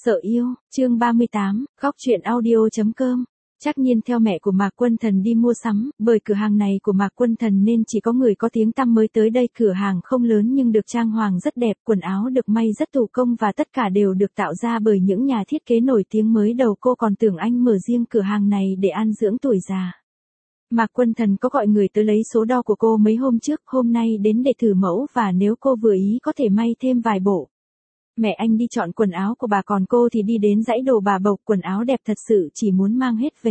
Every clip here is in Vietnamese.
Sợ yêu, chương 38, góc truyện audio.com. Trắc Nhiên theo mẹ của Mạc Quân Thần đi mua sắm, bởi cửa hàng này của Mạc Quân Thần nên chỉ có người có tiếng tăm mới tới đây. Cửa hàng không lớn nhưng được trang hoàng rất đẹp, quần áo được may rất thủ công và tất cả đều được tạo ra bởi những nhà thiết kế nổi tiếng. Mới đầu cô còn tưởng anh mở riêng cửa hàng này để an dưỡng tuổi già. Mạc Quân Thần có gọi người tới lấy số đo của cô mấy hôm trước, hôm nay đến để thử mẫu và nếu cô vừa ý có thể may thêm vài bộ. Mẹ anh đi chọn quần áo của bà còn cô thì đi đến dãy đồ bà Bộc, quần áo đẹp thật sự chỉ muốn mang hết về.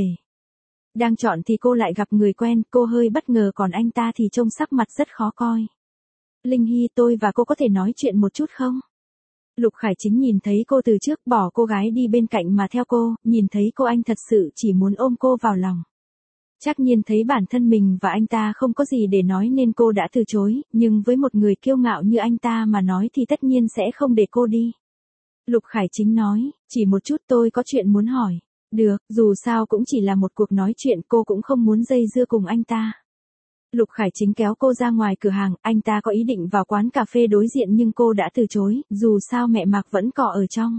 Đang chọn thì cô lại gặp người quen, cô hơi bất ngờ còn anh ta thì trông sắc mặt rất khó coi. Linh Hy, tôi và cô có thể nói chuyện một chút không? Lục Khải Chính nhìn thấy cô từ trước, bỏ cô gái đi bên cạnh mà theo cô, nhìn thấy cô anh thật sự chỉ muốn ôm cô vào lòng. Trắc Nhiên thấy bản thân mình và anh ta không có gì để nói nên cô đã từ chối, nhưng với một người kiêu ngạo như anh ta mà nói thì tất nhiên sẽ không để cô đi. Lục Khải Chính nói, chỉ một chút tôi có chuyện muốn hỏi. Được, dù sao cũng chỉ là một cuộc nói chuyện, cô cũng không muốn dây dưa cùng anh ta. Lục Khải Chính kéo cô ra ngoài cửa hàng, anh ta có ý định vào quán cà phê đối diện nhưng cô đã từ chối, dù sao mẹ Mạc vẫn cọ ở trong.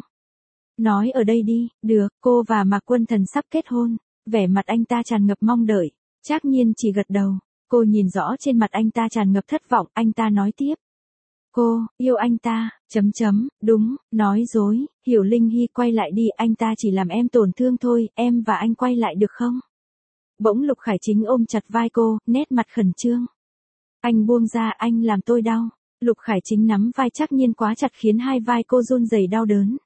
Nói ở đây đi, được, cô và Mạc Quân Thần sắp kết hôn. Vẻ mặt anh ta tràn ngập mong đợi, Trắc Nhiên chỉ gật đầu, cô nhìn rõ trên mặt anh ta tràn ngập thất vọng, anh ta nói tiếp. Cô, yêu anh ta, đúng, nói dối, Hiểu Linh Hy quay lại đi, anh ta chỉ làm em tổn thương thôi, em và anh quay lại được không? Bỗng Lục Khải Chính ôm chặt vai cô, nét mặt khẩn trương. Anh buông ra, anh làm tôi đau. Lục Khải Chính nắm vai Trắc Nhiên quá chặt khiến hai vai cô run rẩy đau đớn.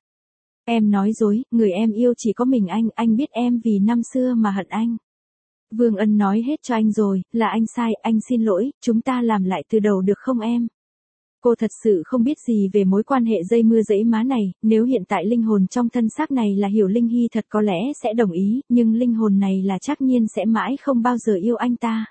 Em nói dối, người em yêu chỉ có mình anh biết em vì năm xưa mà hận anh. Vương Ân nói hết cho anh rồi, là anh sai, anh xin lỗi, chúng ta làm lại từ đầu được không em? Cô thật sự không biết gì về mối quan hệ dây mưa dẫy má này, nếu hiện tại linh hồn trong thân xác này là Hiểu Linh Hy thật có lẽ sẽ đồng ý, nhưng linh hồn này là Trắc Nhiên sẽ mãi không bao giờ yêu anh ta.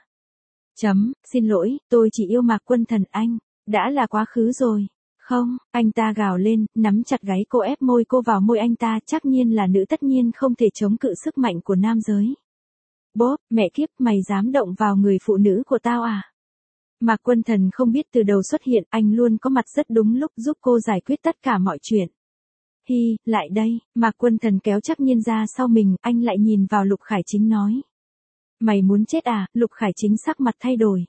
Xin lỗi, tôi chỉ yêu Mạc Quân Thần, anh, đã là quá khứ rồi. Không, anh ta gào lên, nắm chặt gáy cô ép môi cô vào môi anh ta, Trắc Nhiên là nữ tất nhiên không thể chống cự sức mạnh của nam giới. Bốp, mẹ kiếp, mày dám động vào người phụ nữ của tao à? Mạc Quân Thần không biết từ đầu xuất hiện, anh luôn có mặt rất đúng lúc giúp cô giải quyết tất cả mọi chuyện. Hi, lại đây, Mạc Quân Thần kéo Trắc Nhiên ra sau mình, anh lại nhìn vào Lục Khải Chính nói. Mày muốn chết à? Lục Khải Chính sắc mặt thay đổi.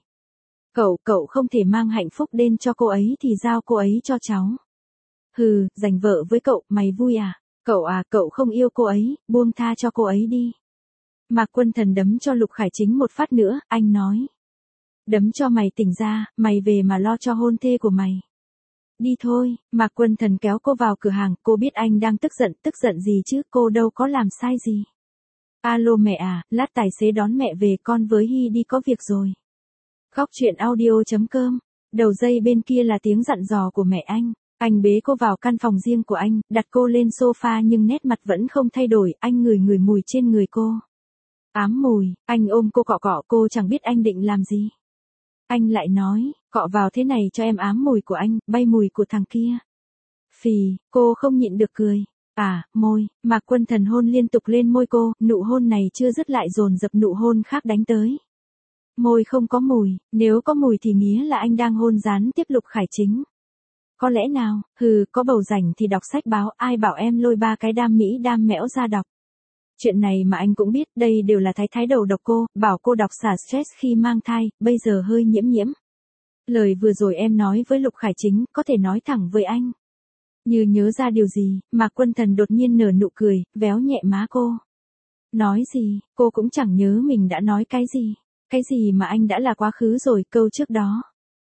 Cậu không thể mang hạnh phúc đến cho cô ấy thì giao cô ấy cho cháu. Hừ, giành vợ với cậu, mày vui à? Cậu không yêu cô ấy, buông tha cho cô ấy đi. Mạc Quân Thần đấm cho Lục Khải Chính một phát nữa, anh nói. Đấm cho mày tỉnh ra, mày về mà lo cho hôn thê của mày. Đi thôi, Mạc Quân Thần kéo cô vào cửa hàng, cô biết anh đang tức giận gì chứ, cô đâu có làm sai gì. Alo mẹ à, lát tài xế đón mẹ về, con với Hy đi có việc rồi. Góc truyện audio.com, đầu dây bên kia là tiếng dặn dò của mẹ anh bế cô vào căn phòng riêng của anh, đặt cô lên sofa nhưng nét mặt vẫn không thay đổi, anh ngửi mùi trên người cô. Ám mùi, anh ôm cô cọ cô chẳng biết anh định làm gì. Anh lại nói, cọ vào thế này cho em ám mùi của anh, bay mùi của thằng kia. Phì, cô không nhịn được cười. Môi, Mạc Quân Thần hôn liên tục lên môi cô, nụ hôn này chưa dứt lại dồn dập nụ hôn khác đánh tới. Môi không có mùi, nếu có mùi thì nghĩa là anh đang hôn gián tiếp Lục Khải Chính. Có lẽ nào, có bầu rảnh thì đọc sách báo, ai bảo em lôi 3 cái đam mỹ đam mẽo ra đọc. Chuyện này mà anh cũng biết, đây đều là thái đầu độc cô, bảo cô đọc xả stress khi mang thai, bây giờ hơi nhiễm. Lời vừa rồi em nói với Lục Khải Chính, có thể nói thẳng với anh. Như nhớ ra điều gì, Mạc Quân Thần đột nhiên nở nụ cười, véo nhẹ má cô. Nói gì, cô cũng chẳng nhớ mình đã nói cái gì. Cái gì mà anh đã là quá khứ rồi, câu trước đó.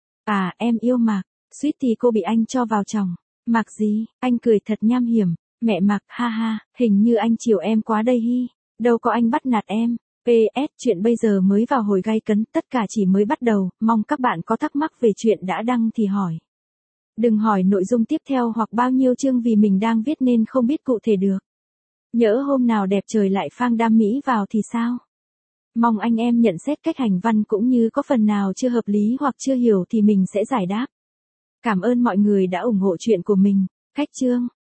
Em yêu Mạc, suýt thì cô bị anh cho vào chồng. Mạc gì, anh cười thật nham hiểm. Mẹ Mạc, ha, hình như anh chiều em quá đây Hy. Đâu có anh bắt nạt em. PS, chuyện bây giờ mới vào hồi gay cấn, tất cả chỉ mới bắt đầu, mong các bạn có thắc mắc về chuyện đã đăng thì hỏi. Đừng hỏi nội dung tiếp theo hoặc bao nhiêu chương vì mình đang viết nên không biết cụ thể được. Nhỡ hôm nào đẹp trời lại phang đam mỹ vào thì sao? Mong anh em nhận xét cách hành văn cũng như có phần nào chưa hợp lý hoặc chưa hiểu thì mình sẽ giải đáp. Cảm ơn mọi người đã ủng hộ chuyện của mình. Cách chương